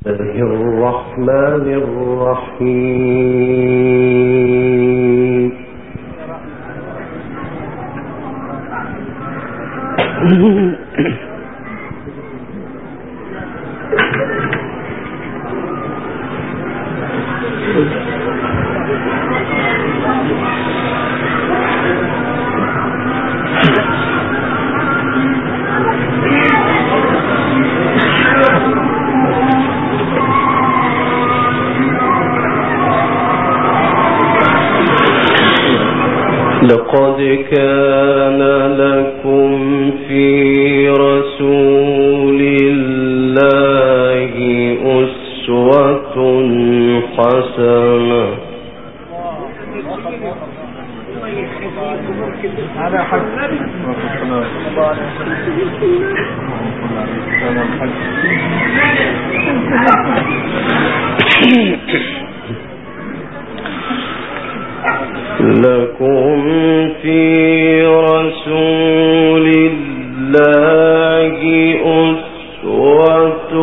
الرحمن الرحيم. لقد كان لكم في رسول الله أسوة حسنة. لكم في رسول الله أسوة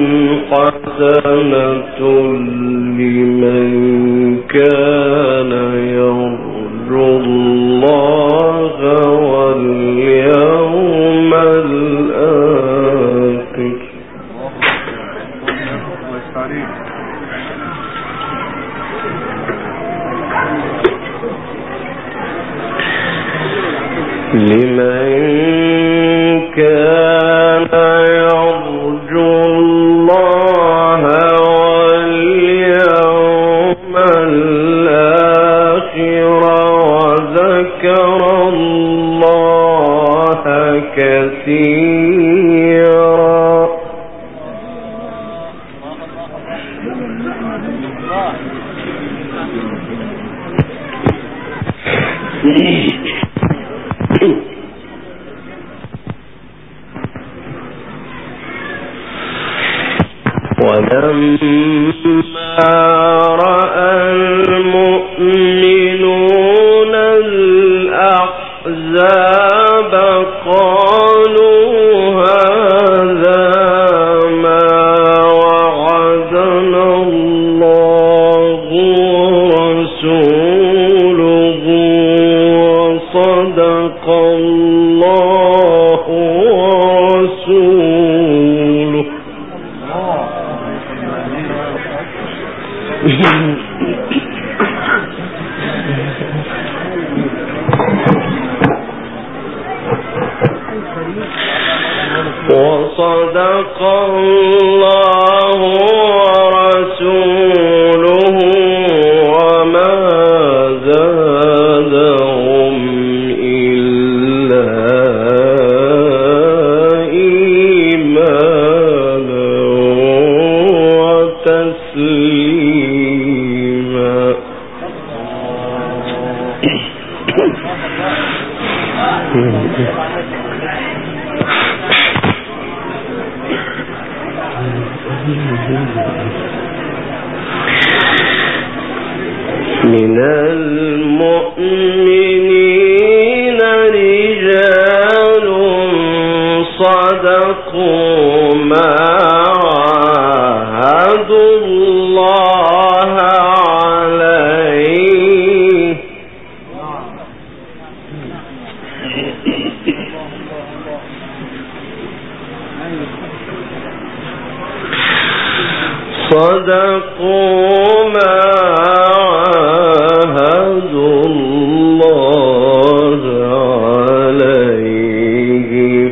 حسنة لمن كان يرجو الله واليوم الآخر. لمن كان يرجو الله واليوم الآخر وذكر الله كثيرا. ولما رأى المؤمنون الأحزاب قالوا هذا ما وعدنا الله ورسوله وصدق الله ورسوله. وصدق الله ورسوله وما زادهم إلا إيمانا وتسليما. من المؤمنين رجال صدقوا ما عاهدوا الله عليه صدقوا ما عاهدوا الله عليه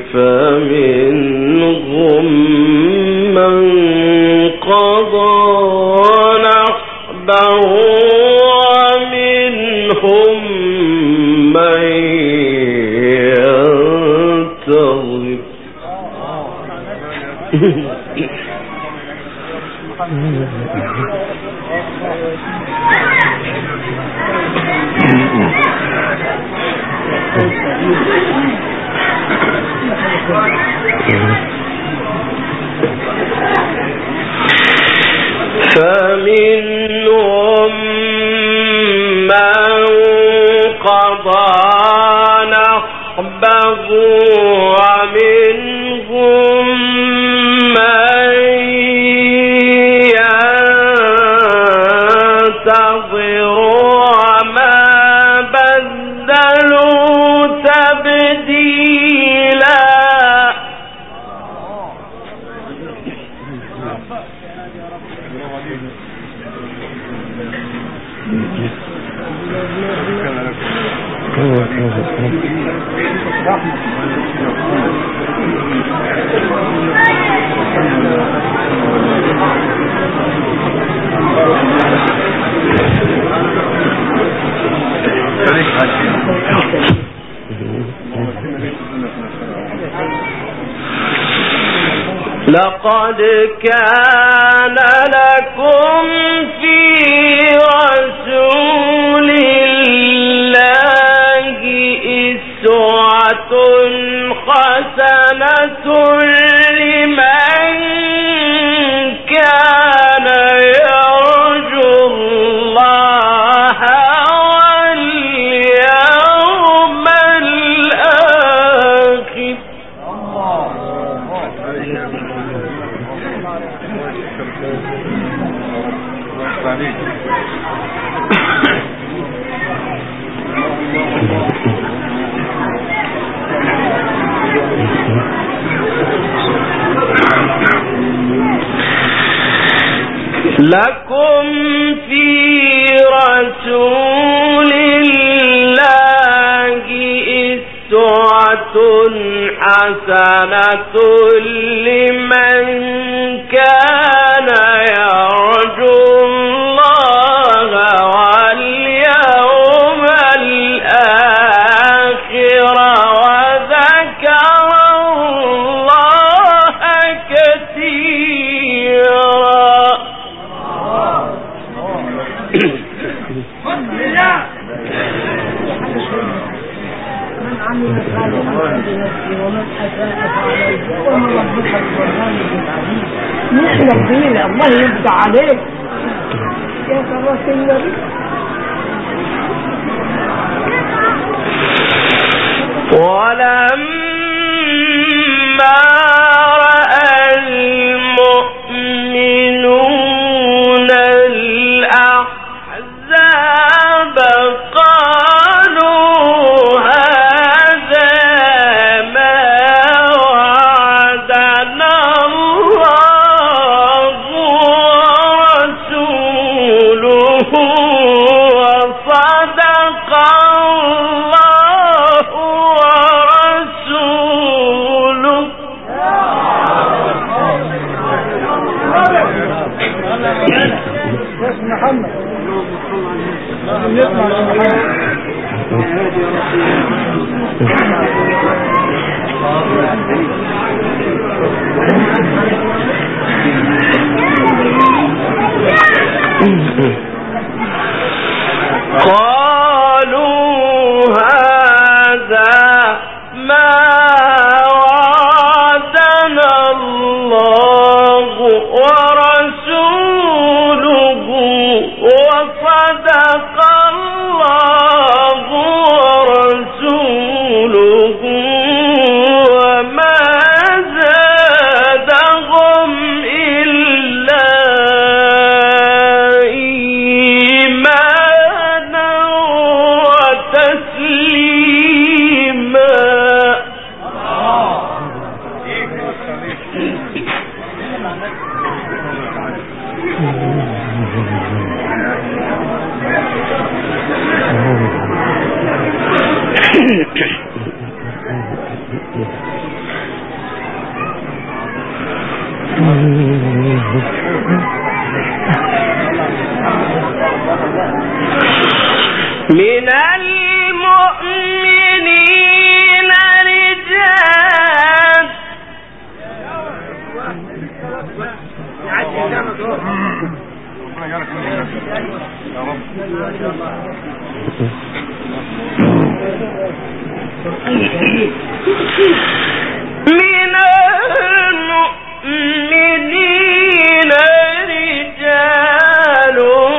فمنهم من قضى نحبه ومنهم من ينتظر. فمنهم من قضى نحبه ومنهم من لقد كان لكم في رسول الله أسوة حسنة لمن كان يرجو الله واليوم الآخر. لكم في رسول الله أسوة حسنة لمن كان يرجو الله واليوم الآخر وذكر الله كثيرا. من عمل صالحا ومن أساء فعليه ومن ربك الظلام للعبيد. نحن الدين الله يبدع عليك يا كرة النبي. ولما رأى المؤمنون الأحزاب قالوا هذا ما وعدنا الله ورسوله وصدق الله ورسوله. محمد قالوا هذا ما وعدنا الله ورسوله وصدق الله ورسوله وما زادهم إلا إيمانا وتسليما. من المؤمنين رجال من المؤمنين رجال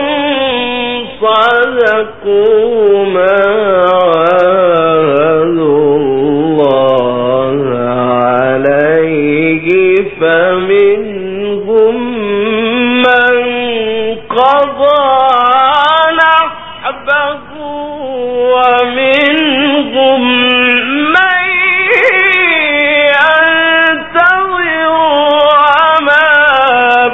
صدقوا ما عاهدوا الله عليه فمنهم من قضى نحبه ومنهم من ينتظر وما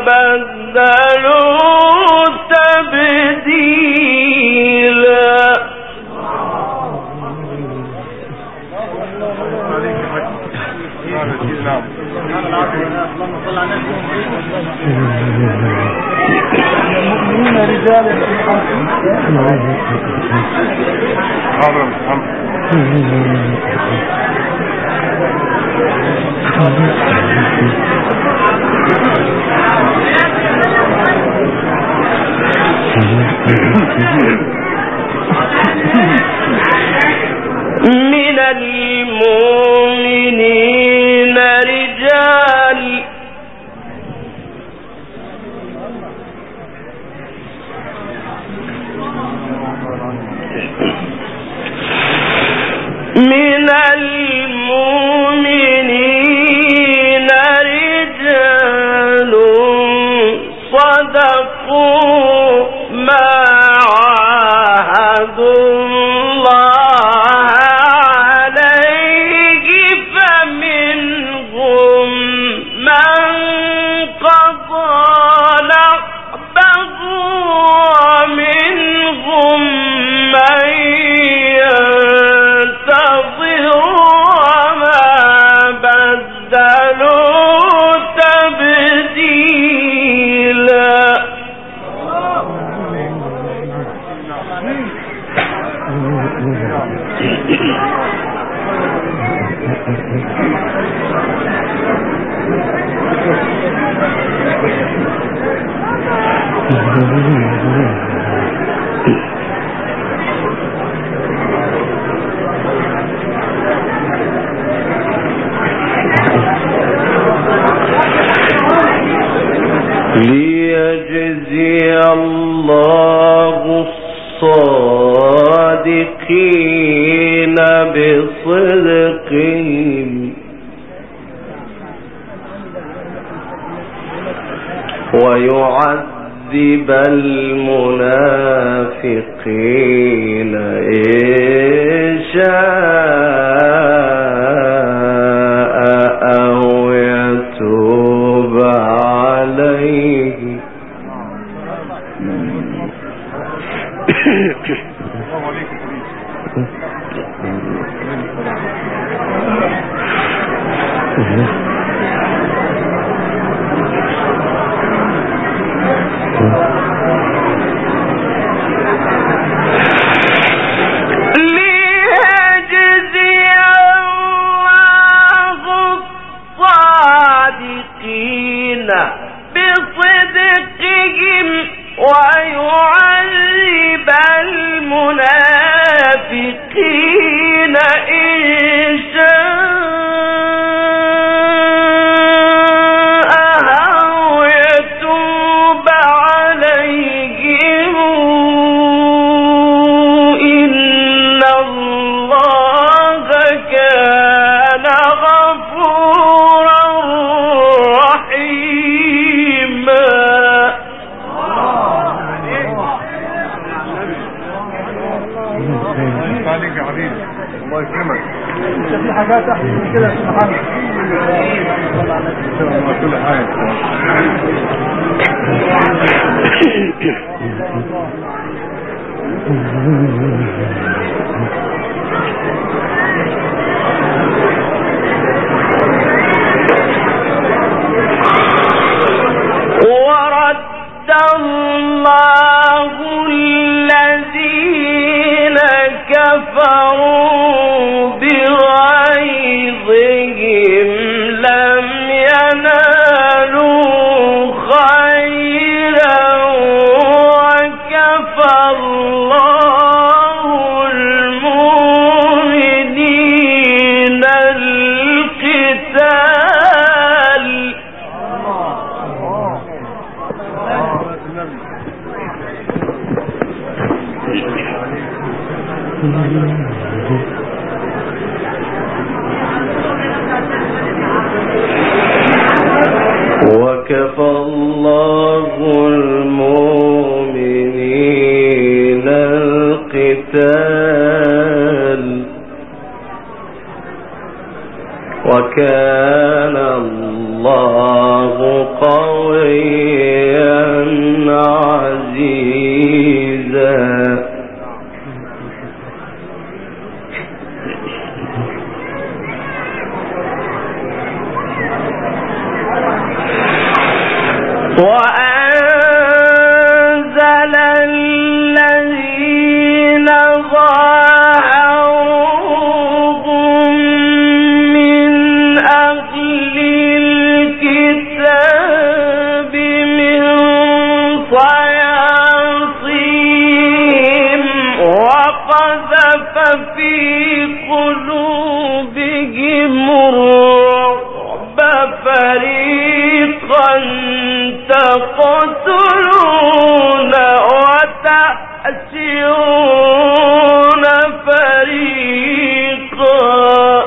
المؤمنين رجالا من المؤمنين رجال صدقوا ما عاهدوا الله عليه فمنهم من قضى نحبه ومنهم من ينتظر وما بدلوا تبديلا. ليجزي الله الصادقين بصدقهم ويعذب المنافقين إن شاء أو يتوب عليه. بصدقهم ويعذب المنافقين إن شاء أو يتوب عليهم إن الله كان غفورا رحيما. عليك يا حبيبي الله يكرمك. انت في حاجات احسن من كده سبحانك كل حاجه. ورد الله الذين كفروا بغيظهم لم ينالوا خيرا وكفى الله المؤمنين القتال. وكفى الله المؤمنين القتال وكان الله قويا عزيزا. وأنزل الذين ظاهروهم من أهل الكتاب من صياصيهم وقذف في قلوبهم الرعب فريقا تقتلون وتأسرون فريقا.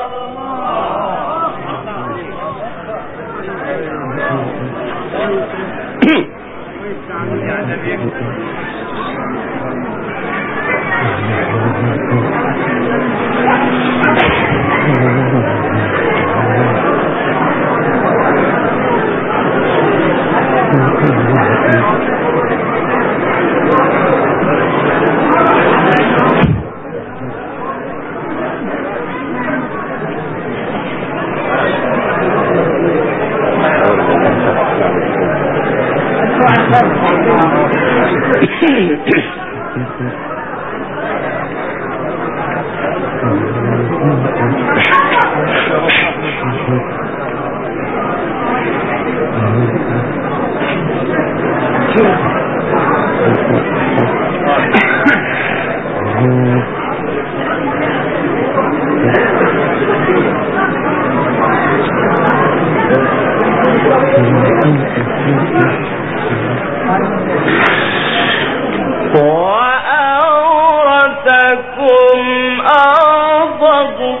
وأورثكم أرضهم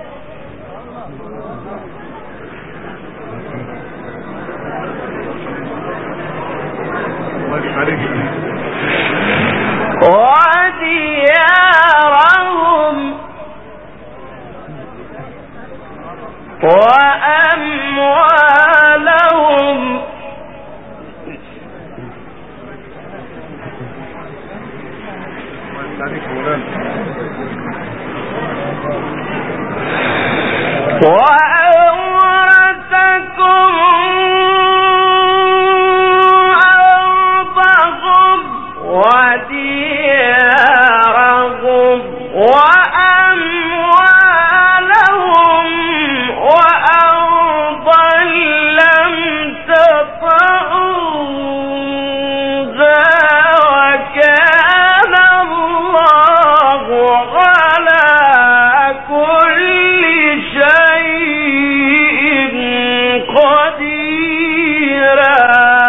وديارهم وأموالهم وأورثكم أرضهم وديارهم وأموالهم وأرضا لم تطئوها وكان الله على كل شيء قديرا.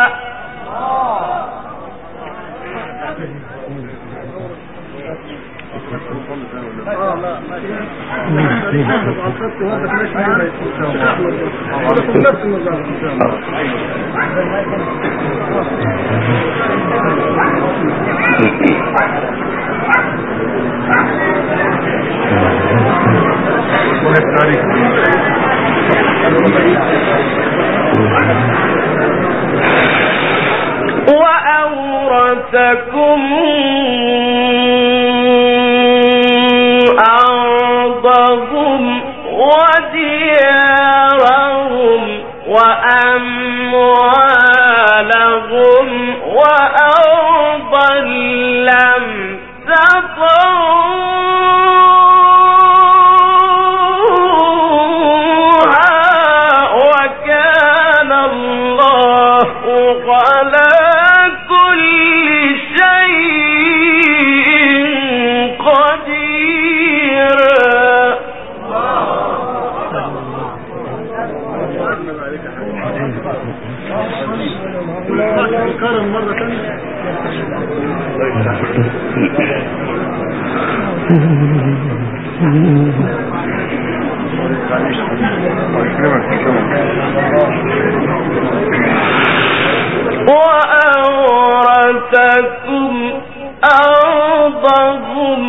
وأورثكم أرضهم وديارهم وأموالهم وأرضا لم تطئوها وكان الله على كل شيء قديرا. كرم مرة ثانية. وأورثكم أرضهم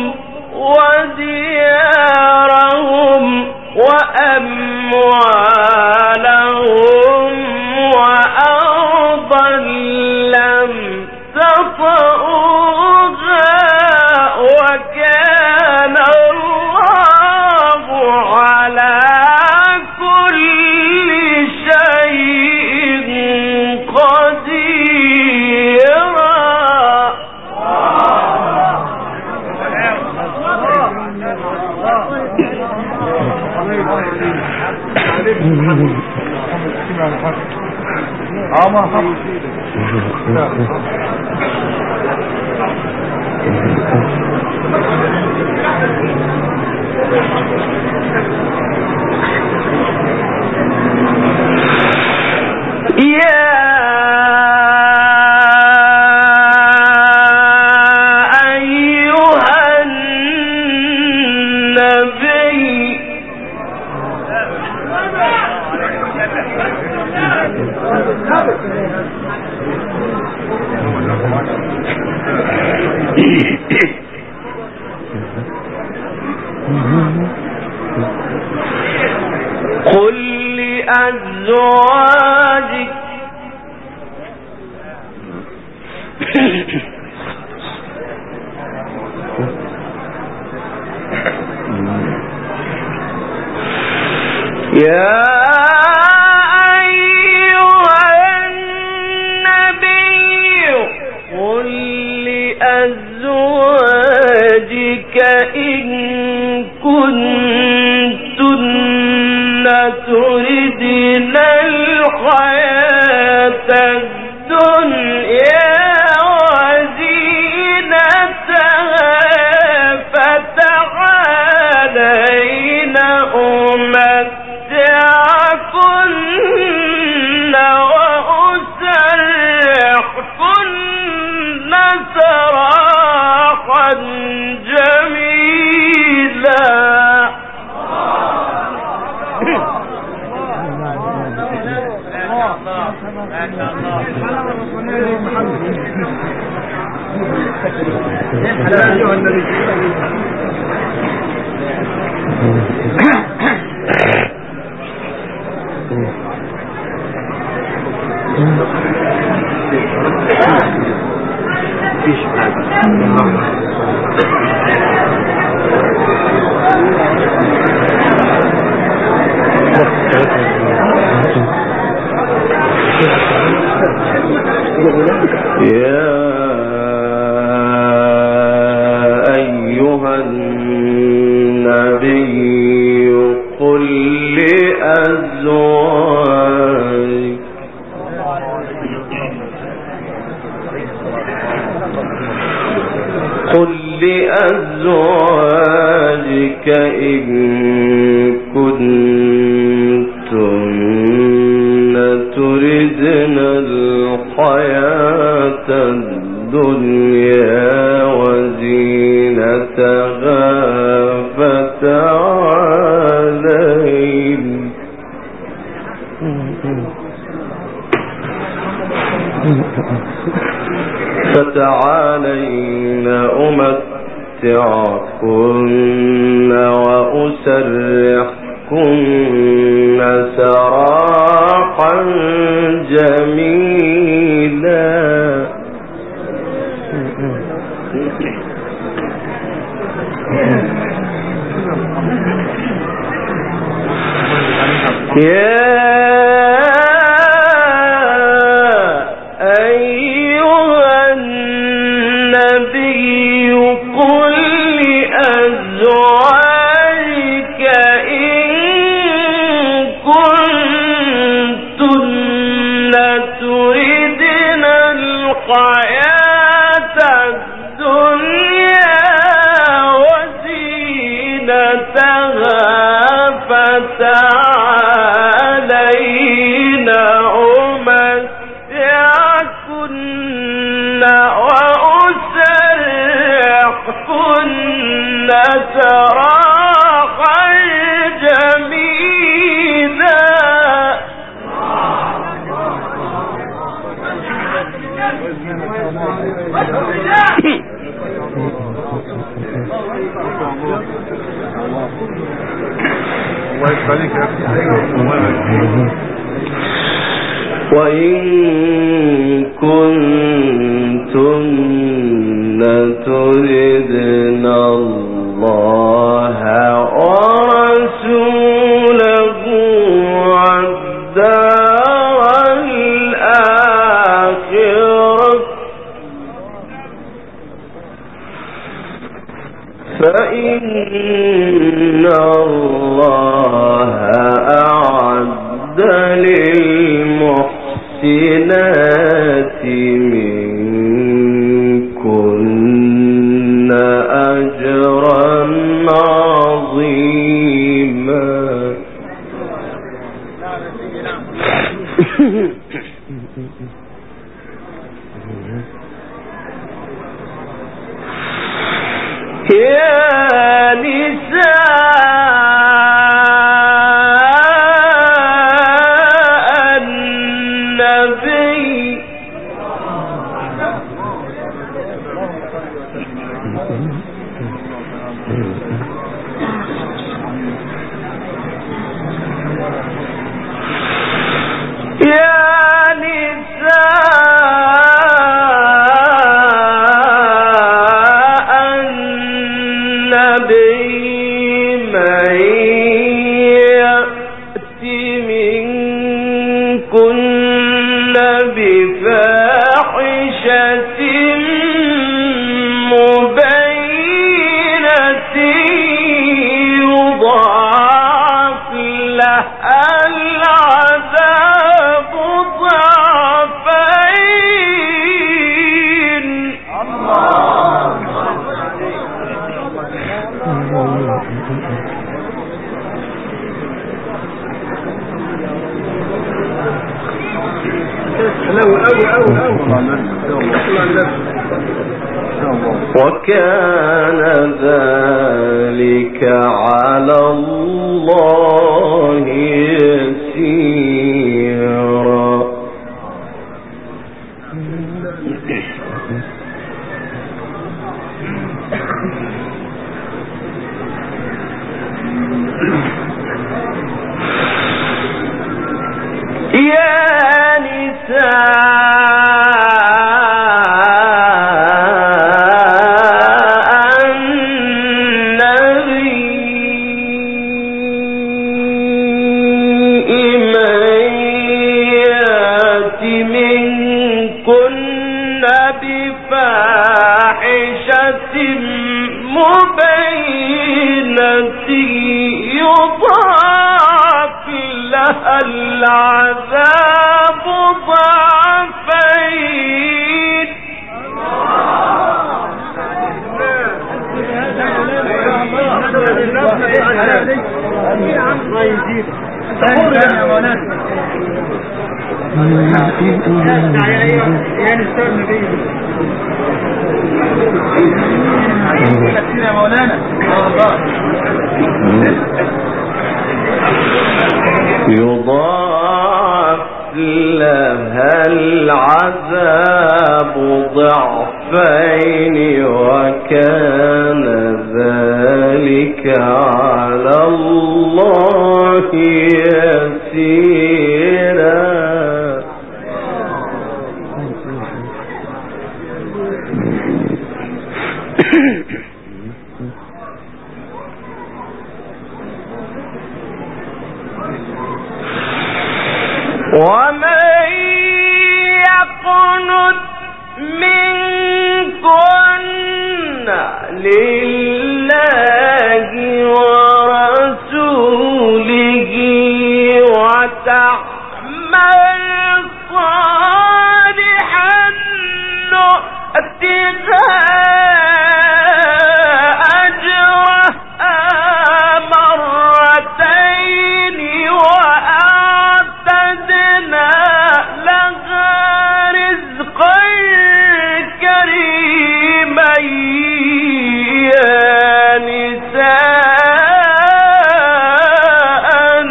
وديارهم وأموالهم وأرضا لم تطئوها وكان الله على كل شيء قدير. قل لأزواجك يا أيها النبي قل لأزواجك إن كنتن تردن الحياة الدنيا وزينتها فتعالين أمتعكن وأسرحكن سراحا جميلا. يا أيها النبي قل لأزواجك إن كنتن تردن الحياة الدنيا وزينتها فتعالين أمتعكن وأسرحكن سراحا جميلا. يا أيها النبي قل لأزواجك إن كنتن تردن الحياة الدنيا وزينتها فتعالين أمتعكن وأسرحكن سراحا جميلا. وإن كنتن تردن الله ورسوله والدار الآخرة فإن الله أعد للمحسنات يا نساء النبي وكان ذلك على الله يسيرا. يا العذاب ضعفين. يضاعف لها العذاب ضعفين وكان ذلك على الله يسيرا. ومن يقنت منكن لله ورسوله وتعمل صالحا نؤتها أجرها مرتين وأعتدنا لها رزقا كريما. يا نساء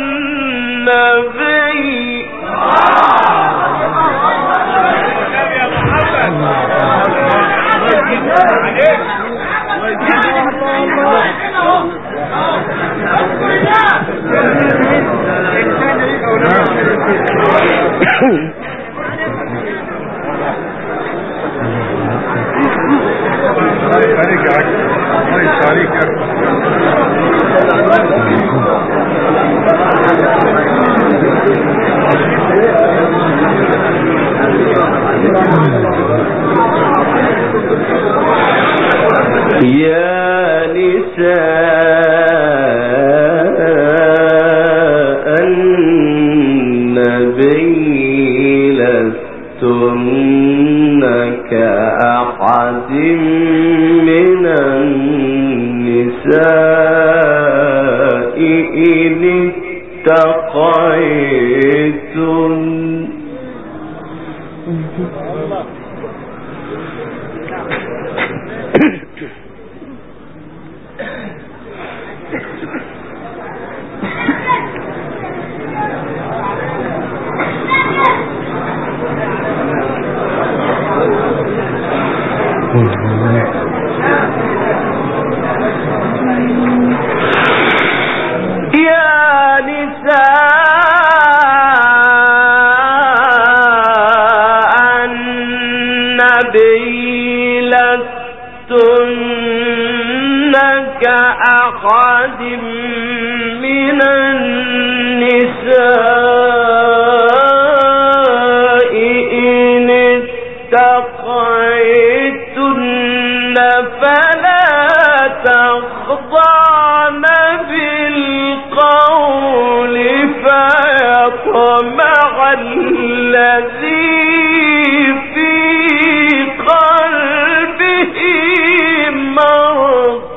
النبي يا نساء النبي لستن كأحد من النساء إن اتقيتن. كأحد من النساء إن اتقيتن فلا تخضعن بالقول فيطمع الذي في قلبه مرض.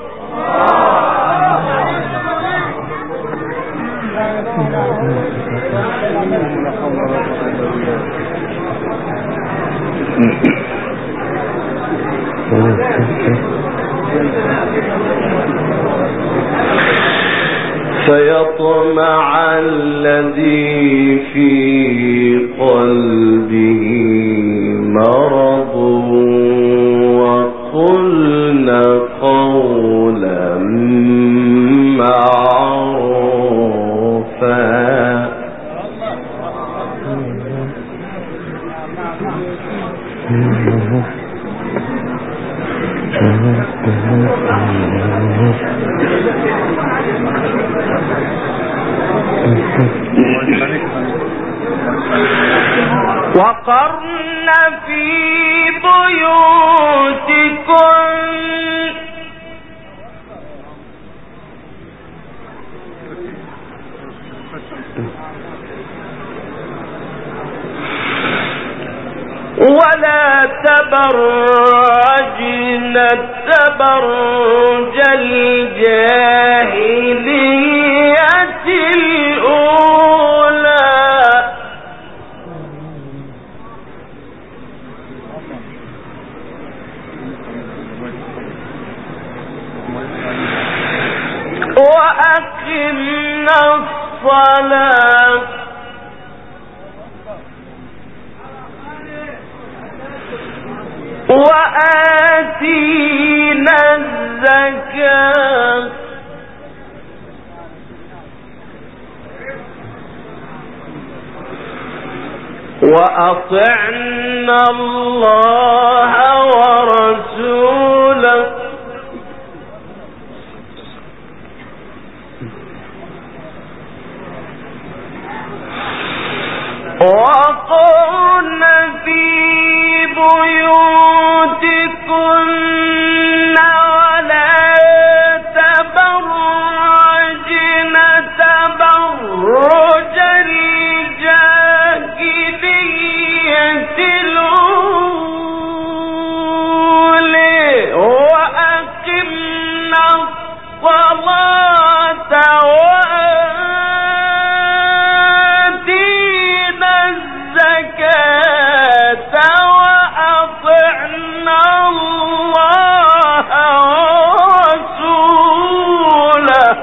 فيطمع الذي في قلبه مرض وقلن قولا معروفا. وقرن في بيوتكن ولا تبرجن تبرج الجاهلية الأولى وأقمنا الصلاة وآتينا الزكاة وأطعنا الله ورسوله وقرن في بيوتكن ولا تبرجن تبرج الجاهلية الأولى وأقمنا الصلاة وآتينا الزكاة وأطعنا الله ورسوله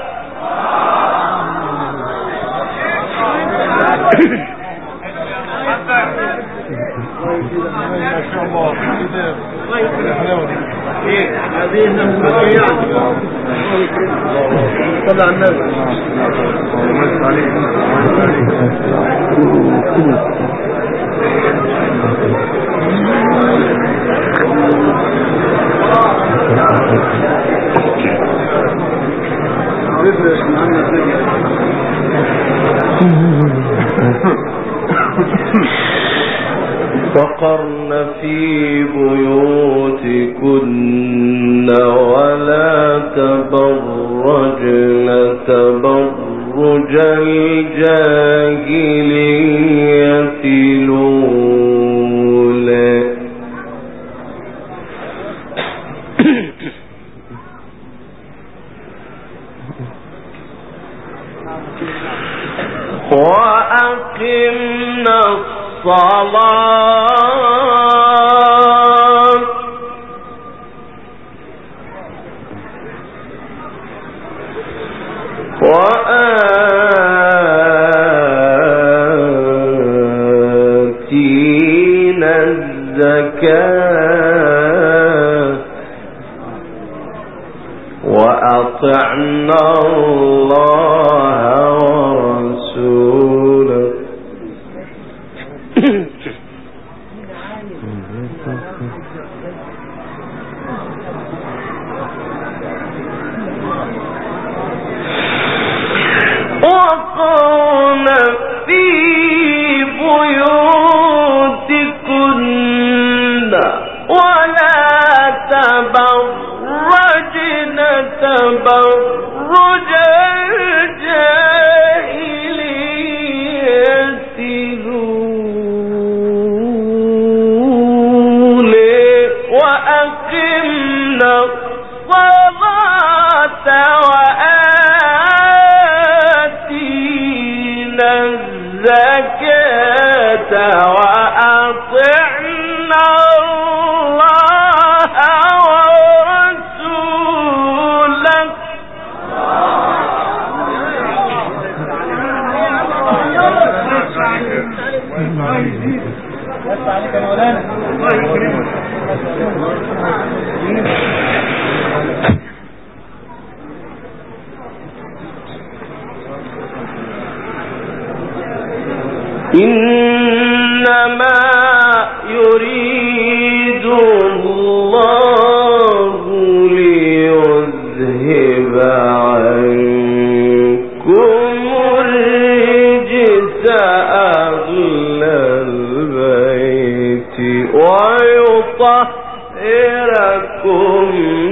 وقرن في بيوتكن ولا تبرجن تبرج الجاهلية الأولى وأقمنا الصلاة وآتينا الزكاة وأطعنا الله ورسوله وقرن في بيوتكن ولا تبرجن تبرج الجاهلية الأولى وأقمنا الصلاة وآتينا الزكاة وأطعنا الله ورسوله إنما يريد الله ليذهب عنكم الرجس أهل البيت ويطهركم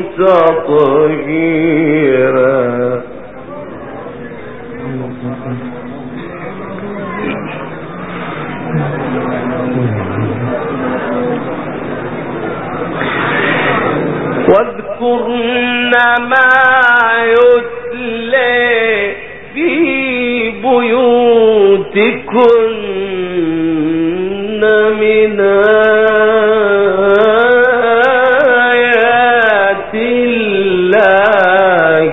تطهيرا واذكرن ما يتلى في بيوتكن من آيات الله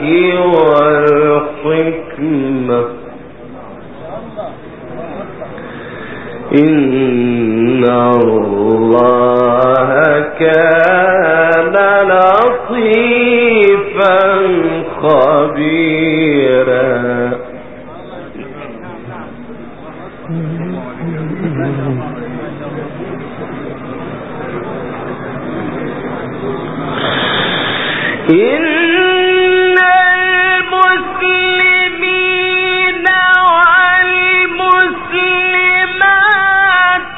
والحكمة إن الله كان لطيفا خبيرا إن المسلمين والمسلمات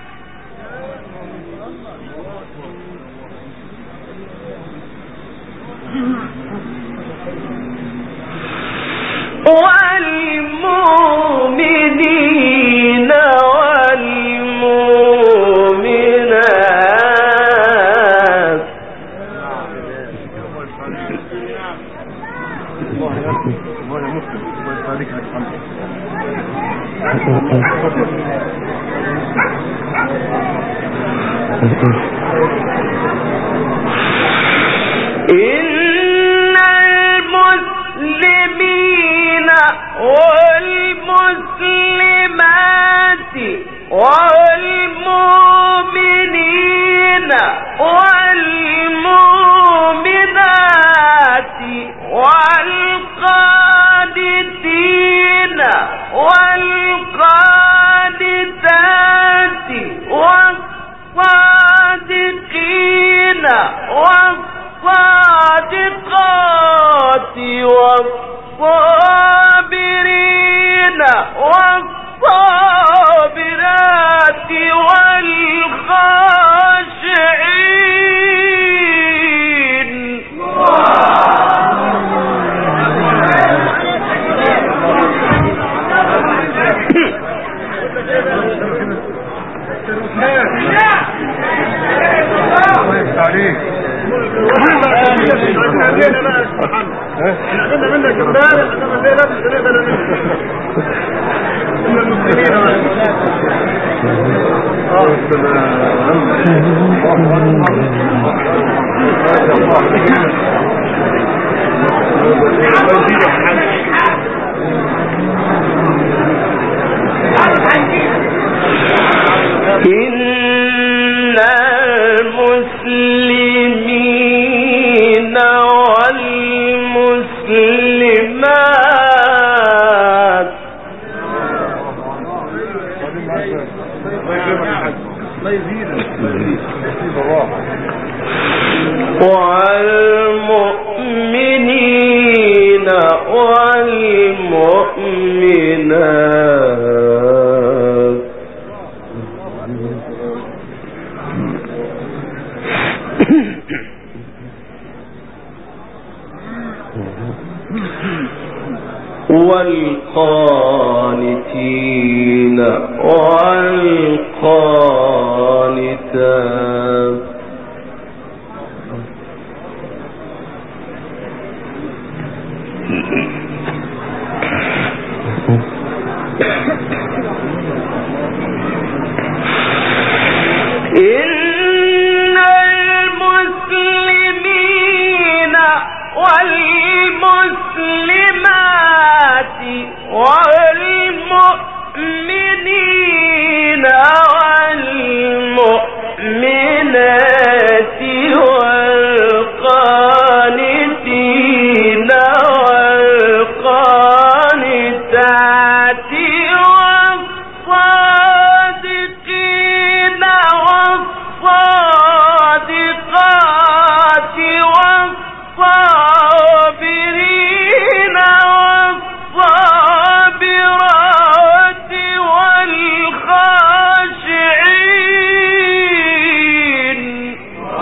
والمؤمنين والمؤمنات إن المسلمين والمسلمات والمؤمنين والمؤمنات والقانتين والقانتات والصادقين والصادقات والصابرين والصابرات والخاشعين إن المسلمين والمسلمات والمؤمنين والمؤمنات والقانتين والقانتات إن المسلمين والمسلمات والمؤمنين والمؤمنات والقانتين والقانتات والصادقين والصادقات والصابرين والصابرات والخاشعين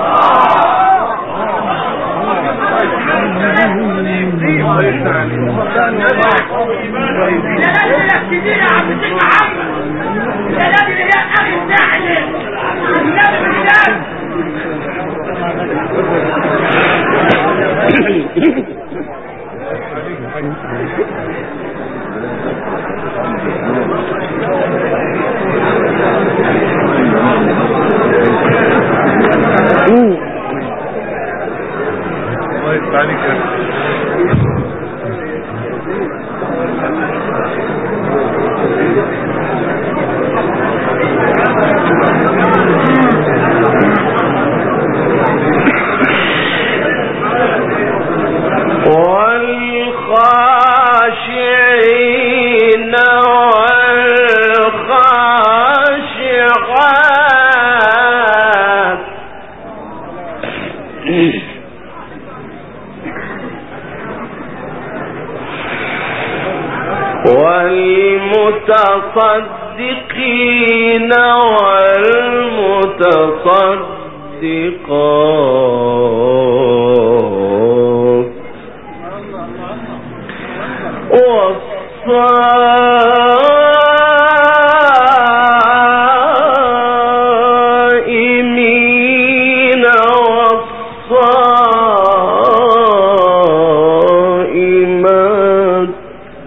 والخاشعين والخاشعات والمتصدقين والمتصدقات والصائمين والصائمات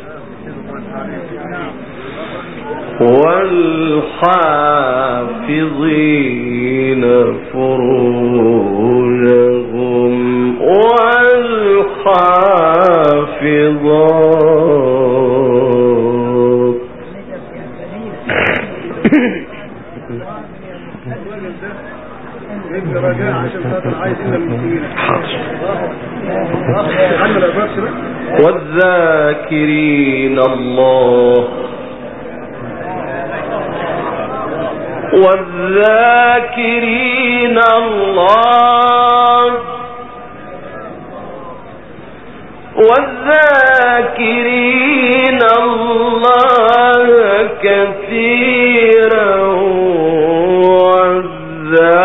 والحافظين فروجهم والحافظات والذاكرين الله والذاكرين الله والذاكرين الله كثيرا والذاكرين